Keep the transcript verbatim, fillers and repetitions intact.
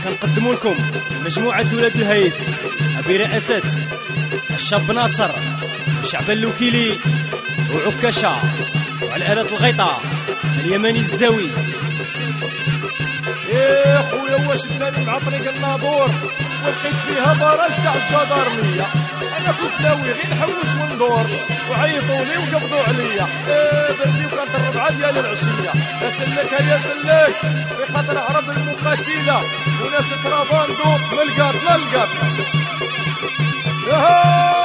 كنقدموا لكم مجموعة ولاد الهيت برئاسة الشاب ناصر وشعبان الوكيلي وعكاشة، وعلى آلة الغيطة اليماني الزاوي. ايه خويا واش داني مع طريق النابور ولقيت فيها براج تاع الجدارمية، انا كنت ناوي غير نحوس وندور وعيطوني وقبضوا عليا. ايه بردي وكانت الربعة ديال العشية. يا سلك يا سلك بخاطر عرب المقاتلة وناس تراباندو من القاب للقاب. ياها